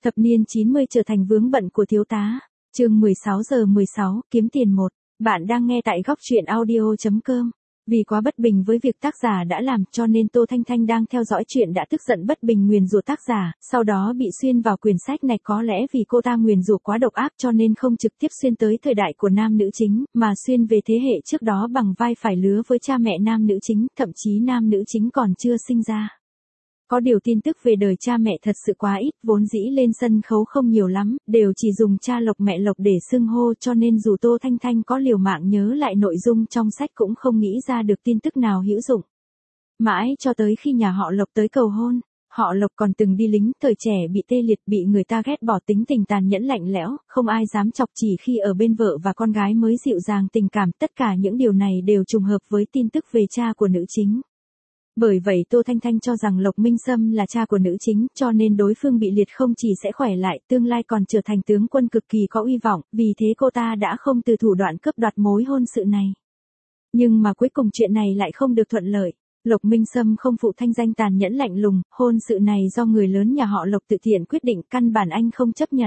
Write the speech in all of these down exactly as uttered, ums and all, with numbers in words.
Thập niên chín mươi trở thành vướng bận của thiếu tá. Chương mười sáu giờ mười sáu, kiếm tiền một. Bạn đang nghe tại góc truyện audio chấm com. Vì quá bất bình với việc tác giả đã làm cho nên Tô Thanh Thanh đang theo dõi chuyện đã tức giận bất bình nguyền rủa tác giả, sau đó bị xuyên vào quyển sách này. Có lẽ vì cô ta nguyền rủa quá độc ác cho nên không trực tiếp xuyên tới thời đại của nam nữ chính, mà xuyên về thế hệ trước đó bằng vai phải lứa với cha mẹ nam nữ chính, thậm chí nam nữ chính còn chưa sinh ra. Có điều tin tức về đời cha mẹ thật sự quá ít, vốn dĩ lên sân khấu không nhiều lắm, đều chỉ dùng cha Lộc mẹ Lộc để xưng hô, cho nên dù Tô Thanh Thanh có liều mạng nhớ lại nội dung trong sách cũng không nghĩ ra được tin tức nào hữu dụng. Mãi cho tới khi nhà họ Lộc tới cầu hôn, họ Lộc còn từng đi lính, thời trẻ bị tê liệt, bị người ta ghét bỏ, tính tình tàn nhẫn lạnh lẽo, không ai dám chọc, chỉ khi ở bên vợ và con gái mới dịu dàng tình cảm. Tất cả những điều này đều trùng hợp với tin tức về cha của nữ chính. Bởi vậy Tô Thanh Thanh cho rằng Lộc Minh Sâm là cha của nữ chính, cho nên đối phương bị liệt không chỉ sẽ khỏe lại, tương lai còn trở thành tướng quân cực kỳ có uy vọng, vì thế cô ta đã không từ thủ đoạn cướp đoạt mối hôn sự này. Nhưng mà cuối cùng chuyện này lại không được thuận lợi. Lộc Minh Sâm không phụ thanh danh tàn nhẫn lạnh lùng, hôn sự này do người lớn nhà họ Lộc tự thiện quyết định, căn bản anh không chấp nhận.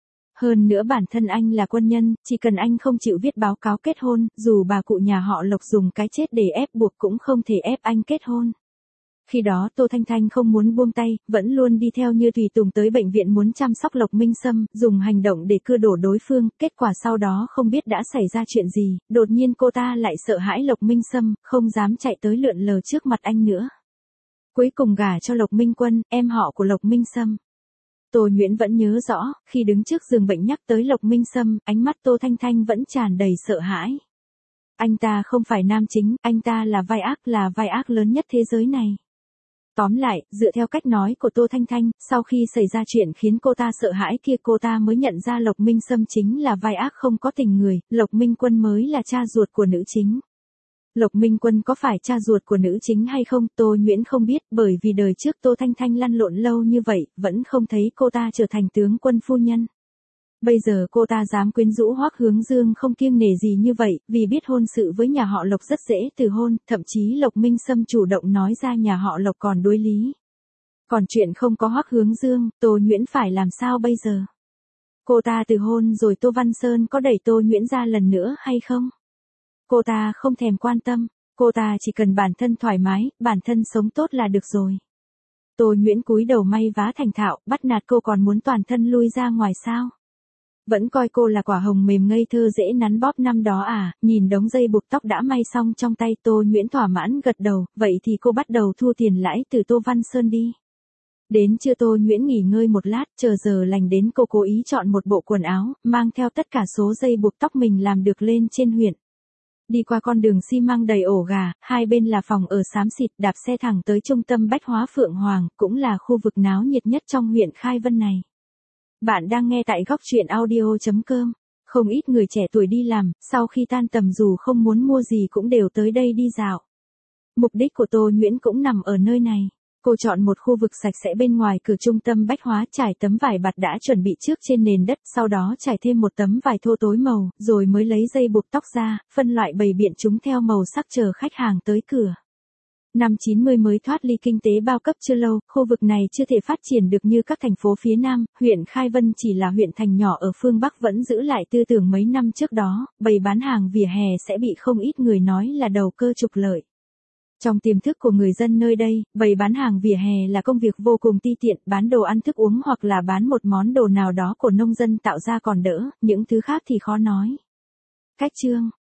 Hơn nữa bản thân anh là quân nhân, chỉ cần anh không chịu viết báo cáo kết hôn, dù bà cụ nhà họ Lộc dùng cái chết để ép buộc cũng không thể ép anh kết hôn. Khi đó Tô Thanh Thanh không muốn buông tay, vẫn luôn đi theo như tùy tùng tới bệnh viện muốn chăm sóc Lộc Minh Sâm, dùng hành động để cưa đổ đối phương, kết quả sau đó không biết đã xảy ra chuyện gì, đột nhiên cô ta lại sợ hãi Lộc Minh Sâm, không dám chạy tới lượn lờ trước mặt anh nữa. Cuối cùng gả cho Lộc Minh Quân, em họ của Lộc Minh Sâm. Tô Nhuyễn vẫn nhớ rõ, khi đứng trước giường bệnh nhắc tới Lộc Minh Sâm, ánh mắt Tô Thanh Thanh vẫn tràn đầy sợ hãi. Anh ta không phải nam chính, anh ta là vai ác, là vai ác lớn nhất thế giới này. Tóm lại, dựa theo cách nói của Tô Thanh Thanh, sau khi xảy ra chuyện khiến cô ta sợ hãi kia, cô ta mới nhận ra Lộc Minh Sâm chính là vai ác không có tình người, Lộc Minh Quân mới là cha ruột của nữ chính. Lộc Minh Quân có phải cha ruột của nữ chính hay không, Tô Nhuyễn không biết, bởi vì đời trước Tô Thanh Thanh lăn lộn lâu như vậy, vẫn không thấy cô ta trở thành tướng quân phu nhân. Bây giờ cô ta dám quyến rũ Hoắc Hướng Dương không kiêng nể gì như vậy, vì biết hôn sự với nhà họ Lộc rất dễ từ hôn, thậm chí Lộc Minh Sâm chủ động nói ra nhà họ Lộc còn đối lý. Còn chuyện không có Hoắc Hướng Dương, Tô Nhuyễn phải làm sao bây giờ? Cô ta từ hôn rồi Tô Văn Sơn có đẩy Tô Nhuyễn ra lần nữa hay không? Cô ta không thèm quan tâm, cô ta chỉ cần bản thân thoải mái, bản thân sống tốt là được rồi. Tô Nhuyễn cúi đầu may vá thành thạo, bắt nạt cô còn muốn toàn thân lui ra ngoài sao? Vẫn coi cô là quả hồng mềm ngây thơ dễ nắn bóp năm đó à? Nhìn đống dây buộc tóc đã may xong trong tay, Tô Nhuyễn thỏa mãn gật đầu, vậy thì cô bắt đầu thu tiền lãi từ Tô Văn Sơn đi. Đến trưa Tô Nhuyễn nghỉ ngơi một lát, chờ giờ lành đến cô cố ý chọn một bộ quần áo, mang theo tất cả số dây buộc tóc mình làm được lên trên huyện. Đi qua con đường xi măng đầy ổ gà, hai bên là phòng ở xám xịt, đạp xe thẳng tới trung tâm bách hóa Phượng Hoàng, cũng là khu vực náo nhiệt nhất trong huyện Khai Vân này. Bạn đang nghe tại góc truyện audio chấm com. Không ít người trẻ tuổi đi làm, sau khi tan tầm dù không muốn mua gì cũng đều tới đây đi dạo. Mục đích của Tô Nhuyễn cũng nằm ở nơi này. Cô chọn một khu vực sạch sẽ bên ngoài cửa trung tâm bách hóa, trải tấm vải bạt đã chuẩn bị trước trên nền đất, sau đó trải thêm một tấm vải thô tối màu, rồi mới lấy dây buộc tóc ra, phân loại bày biện chúng theo màu sắc chờ khách hàng tới cửa. Năm chín mươi mới thoát ly kinh tế bao cấp chưa lâu, khu vực này chưa thể phát triển được như các thành phố phía Nam, huyện Khai Vân chỉ là huyện thành nhỏ ở phương Bắc vẫn giữ lại tư tưởng mấy năm trước đó, bày bán hàng vỉa hè sẽ bị không ít người nói là đầu cơ trục lợi. Trong tiềm thức của người dân nơi đây, bày bán hàng vỉa hè là công việc vô cùng ti tiện, bán đồ ăn thức uống hoặc là bán một món đồ nào đó của nông dân tạo ra còn đỡ, những thứ khác thì khó nói. Cách chương